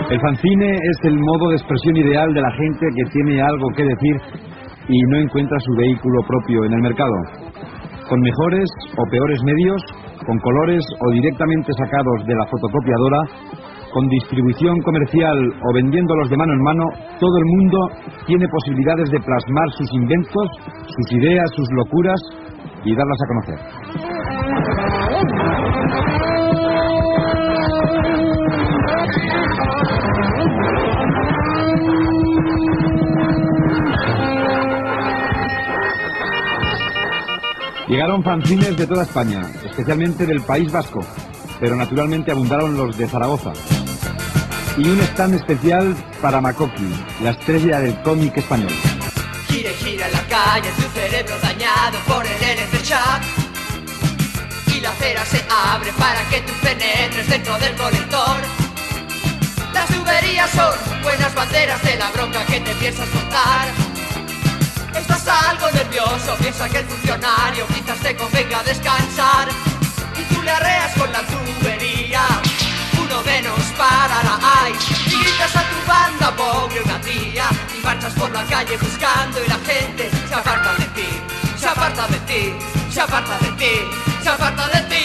El fanzine es el modo de expresión ideal de la gente que tiene algo que decir y no encuentra su vehículo propio en el mercado. Con mejores o peores medios, con colores o directamente sacados de la fotocopiadora, con distribución comercial o vendiéndolos de mano en mano, todo el mundo tiene posibilidades de plasmar sus inventos, sus ideas, sus locuras y darlas a conocer. Llegaron fanzines de toda España, especialmente del País Vasco, pero naturalmente abundaron los de Zaragoza. Y un stand especial para Makoki, la estrella del cómic español. Gira y gira en la calle, tu cerebro dañado por el N F chat. Y la acera se abre para que tú penetres dentro del colector. Las tuberías son buenas banderas de la bronca que te piensas contar. Estás algo nervioso, piensa que el funcionario quizás te convenga descansar. Y tú le arreas con la tubería, uno menos para la I. Y gritas a tu banda, pobre una tía. Y marchas por la calle buscando y la gente se aparta de ti, se aparta de ti, se aparta de ti, se aparta de ti.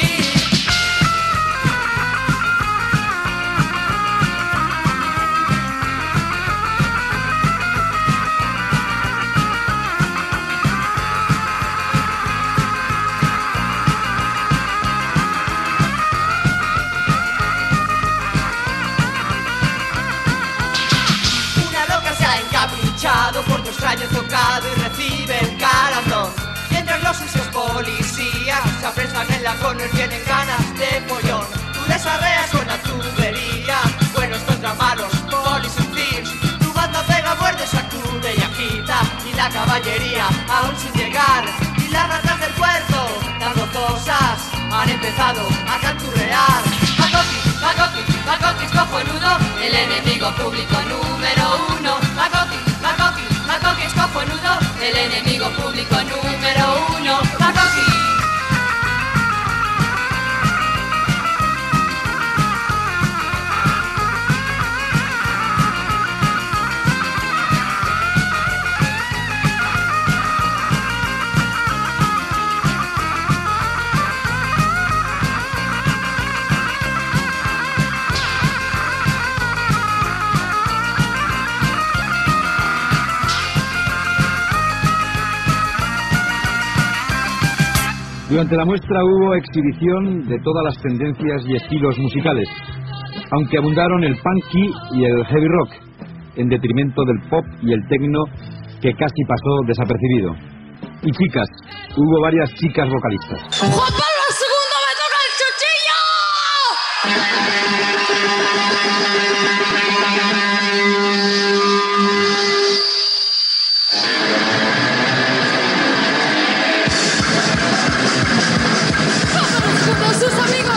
Por tu extraño tocado y recibe un calandón. Mientras los sucios policías se apresan en la corner, tienen ganas de pollón. Tú les arreas con la tubería, buenos contra malos, polis and thieves. Tu banda pega, muerde, sacude y agita. Y la caballería aún sin llegar. Y las ratas del puerto, tan gozosas, han empezado a canturrear. Makoki, Makoki, Makoki es cojonudo, el enemigo público número uno. Makoki, Makoki, Makoki es cojonudo, el enemigo público número uno. Makoki. Durante la muestra hubo exhibición de todas las tendencias y estilos musicales, aunque abundaron el punky y el heavy rock, en detrimento del pop y el techno, que casi pasó desapercibido. Y chicas, hubo varias chicas vocalistas. ¡Juan Pablo segundo me toca el chuchillo! Sus amigos,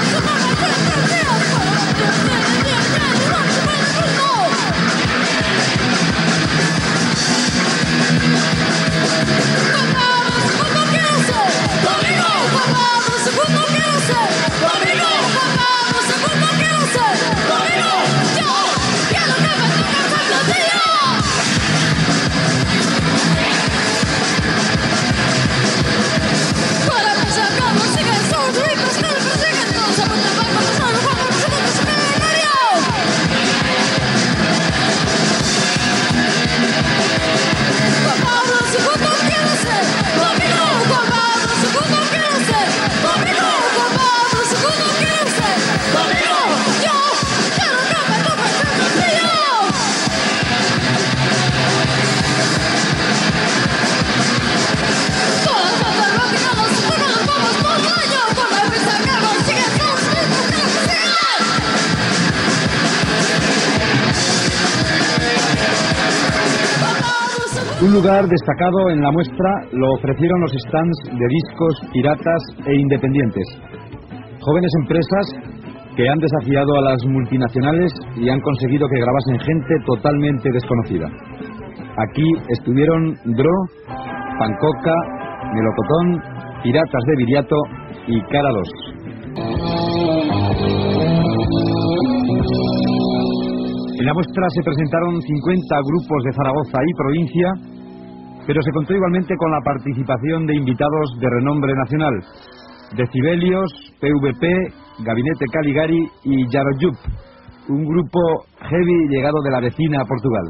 Un lugar destacado en la muestra lo ofrecieron los stands de discos, piratas e independientes. Jóvenes empresas que han desafiado a las multinacionales y han conseguido que grabasen gente totalmente desconocida. Aquí estuvieron Dro, Pancoca, Melocotón, Piratas de Viriato y Cara dos. En la muestra se presentaron cincuenta grupos de Zaragoza y provincia, pero se contó igualmente con la participación de invitados de renombre nacional: Decibelios, P V P, Gabinete Caligari y Yaroyup, un grupo heavy llegado de la vecina Portugal.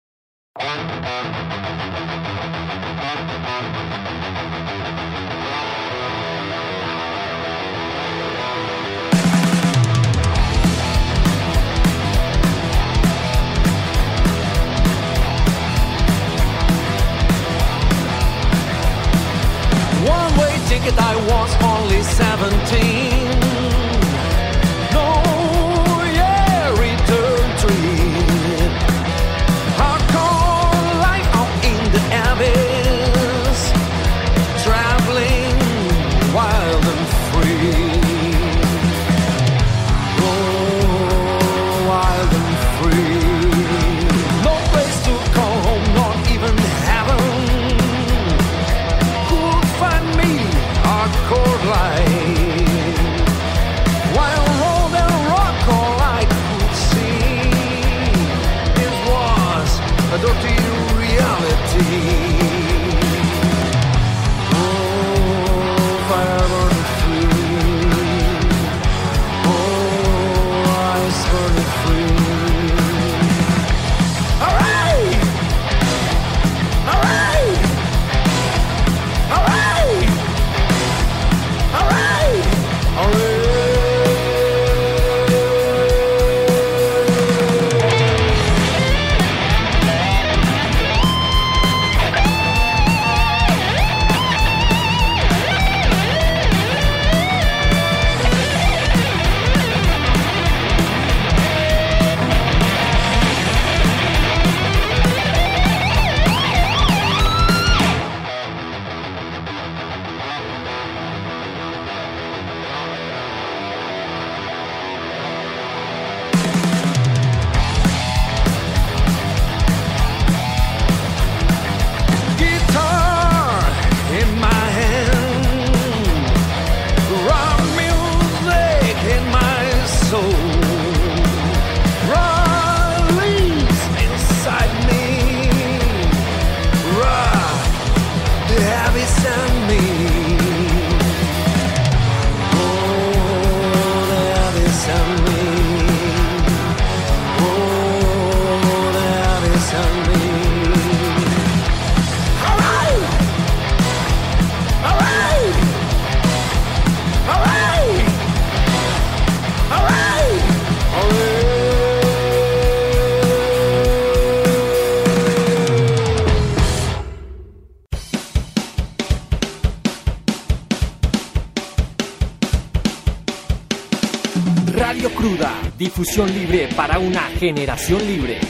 I was only seventeen. No, yeah, return trip. Hardcore life out in the abyss. Traveling wild and free. Oh, wild and free. No place to call home, not even heaven. Could find me hardcore life. While roll and rock, all I could see, it was a dirty reality. Oh, fire and free. Oh, ice burning free. Alright! Alright! Alright! Alright! Alright! Guitar in my hand, rock music in my soul, release inside me, rock the heavy send me. Oh, the heavy send me. Oh, the heavy send me. Alright! Alright! Alright! Alright! Radio Cruda, difusión libre para una generación libre.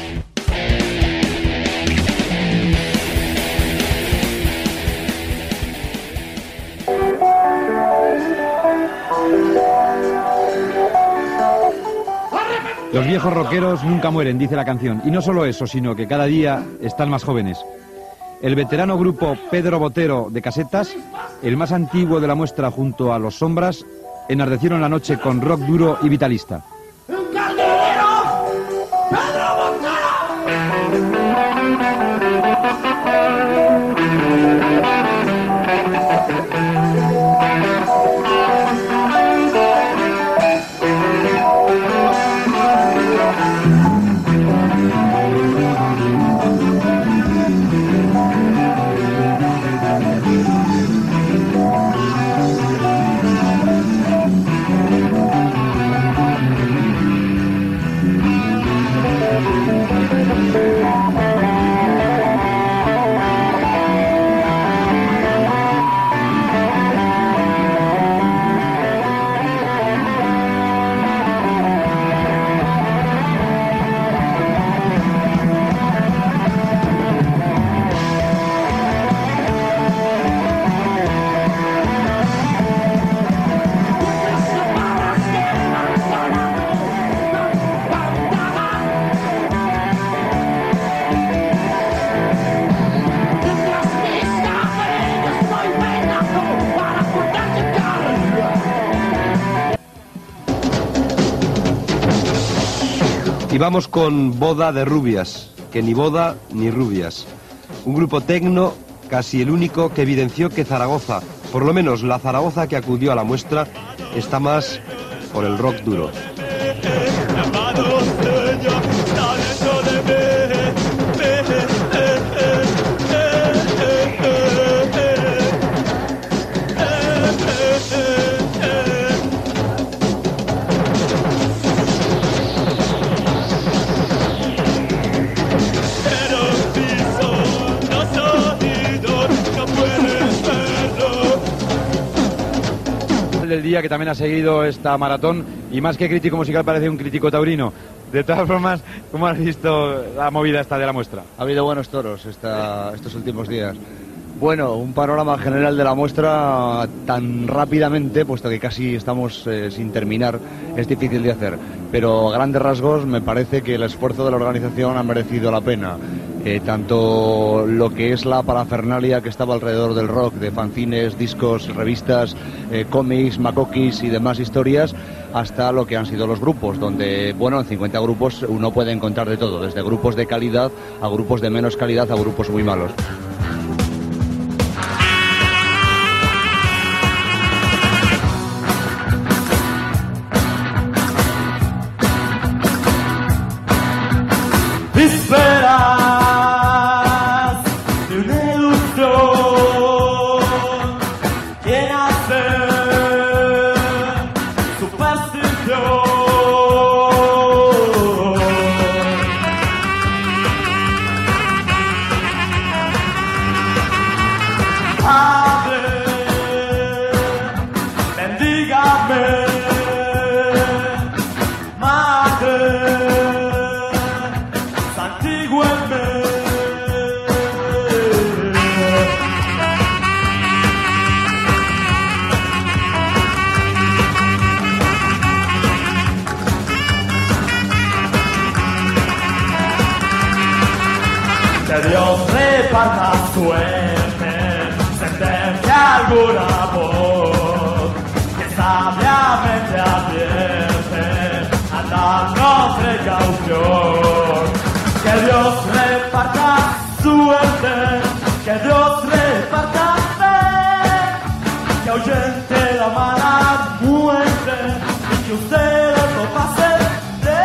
Los viejos rockeros nunca mueren, dice la canción. Y no solo eso, sino que cada día están más jóvenes. El veterano grupo Pedro Botero de Casetas, el más antiguo de la muestra junto a Los Sombras, enardecieron la noche con rock duro y vitalista. Y vamos con Boda de Rubias, que ni boda ni rubias. Un grupo tecno, casi el único que evidenció que Zaragoza, por lo menos la Zaragoza que acudió a la muestra, está más por el rock duro. Del día que también ha seguido esta maratón y más que crítico musical parece un crítico taurino. De todas formas, ¿cómo has visto la movida esta de la muestra? Ha habido buenos toros esta, estos últimos días. Bueno, un panorama general de la muestra tan rápidamente, puesto que casi estamos eh, sin terminar, es difícil de hacer. Pero a grandes rasgos me parece que el esfuerzo de la organización ha merecido la pena. Eh, tanto lo que es la parafernalia que estaba alrededor del rock, de fanzines, discos, revistas, eh, cómics, macoquis y demás historias, hasta lo que han sido los grupos, donde, bueno, en cincuenta grupos uno puede encontrar de todo, desde grupos de calidad a grupos de menos calidad a grupos muy malos. Vísperas de una ilusión llena de superstición. Padre, bendígame, Madre. Que Dios reparta suerte, sentencia alguna voz, que sabiamente advierte, andando precaución. Que Dios reparta suerte, que Dios reparta fe, que ahuyente la mala muerte y que ustedes no pasen de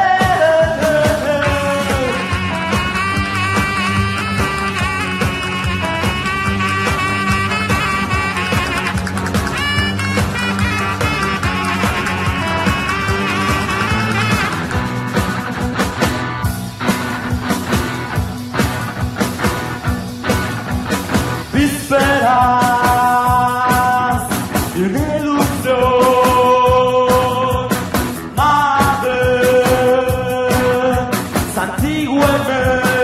vísperas de una ilusión. Madre, santígüeme.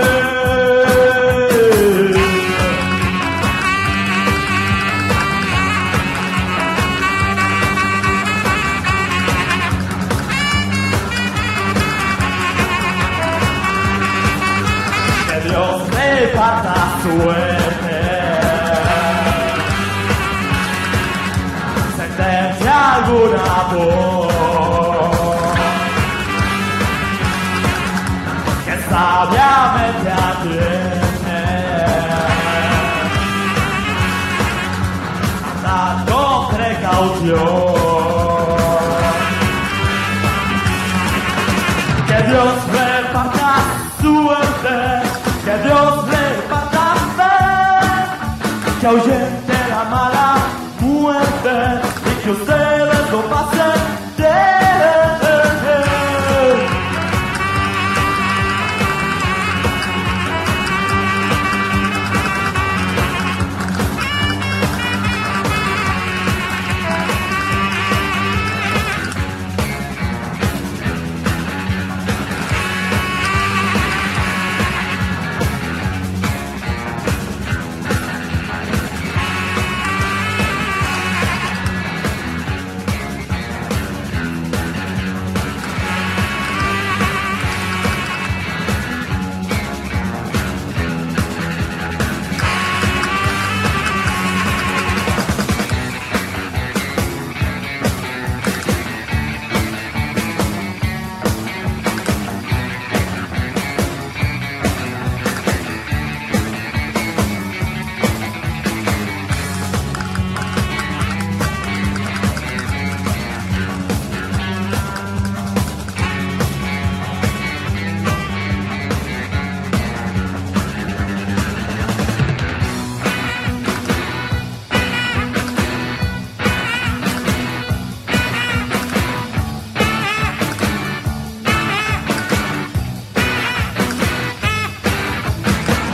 Que Dios reparta suerte, sentencia alguna voz, que sabiamente advierte, anda con precaución. Que Dios reparta suerte, que Dios reparta fe, que ahuyente la mala muerte y que ustedes no pasen de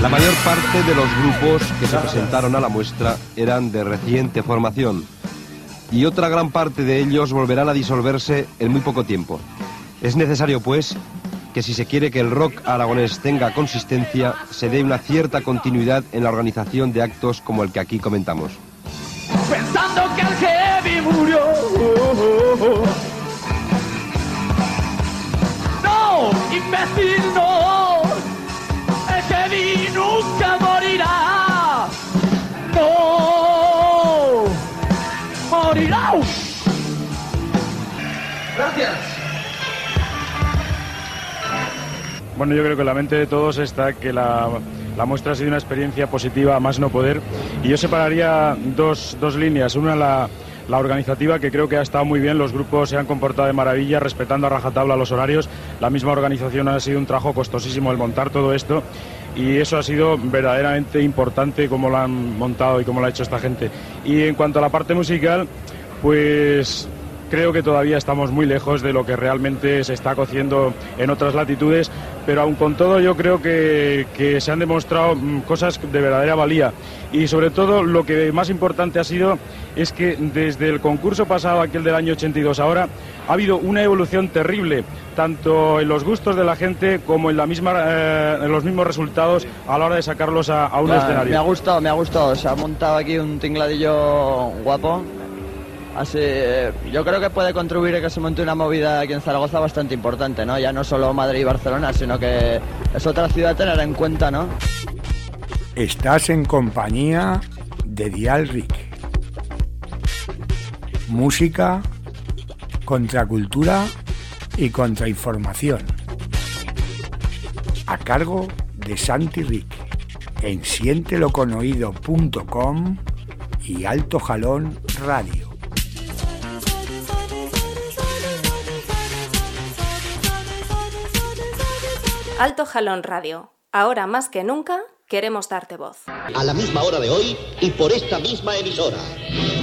La mayor parte de los grupos que se presentaron a la muestra eran de reciente formación y otra gran parte de ellos volverán a disolverse en muy poco tiempo. Es necesario, pues, que si se quiere que el rock aragonés tenga consistencia, se dé una cierta continuidad en la organización de actos como el que aquí comentamos. Pensando que el heavy murió. No, imbécil, no. El heavy nunca morirá. No, morirá. Gracias. Bueno, yo creo que en la mente de todos está que la, la muestra ha sido una experiencia positiva a más no poder, y yo separaría dos, dos líneas. Una, la, la organizativa, que creo que ha estado muy bien, los grupos se han comportado de maravilla, respetando a rajatabla los horarios. La misma organización ha sido un trabajo costosísimo el montar todo esto, y eso ha sido verdaderamente importante cómo lo han montado y cómo lo ha hecho esta gente. Y en cuanto a la parte musical, pues creo que todavía estamos muy lejos de lo que realmente se está cociendo en otras latitudes, pero aun con todo yo creo que, que se han demostrado cosas de verdadera valía, y sobre todo lo que más importante ha sido es que desde el concurso pasado, aquel del año ochenta y dos, ahora ha habido una evolución terrible, tanto en los gustos de la gente como en, la misma, eh, en los mismos resultados a la hora de sacarlos a, a un Bueno, escenario. Me ha gustado, me ha gustado, se ha montado aquí un tingladillo guapo. Así, yo creo que puede contribuir a que se monte una movida aquí en Zaragoza bastante importante, ¿no? Ya no solo Madrid y Barcelona, sino que es otra ciudad a tener en cuenta, ¿no? Estás en compañía de Dial Rick. Música, contracultura y contrainformación. A cargo de Santi Rick en sienteloconoído punto com y Alto Jalón Radio. Alto Jalón Radio. Ahora más que nunca queremos darte voz. A la misma hora de hoy y por esta misma emisora.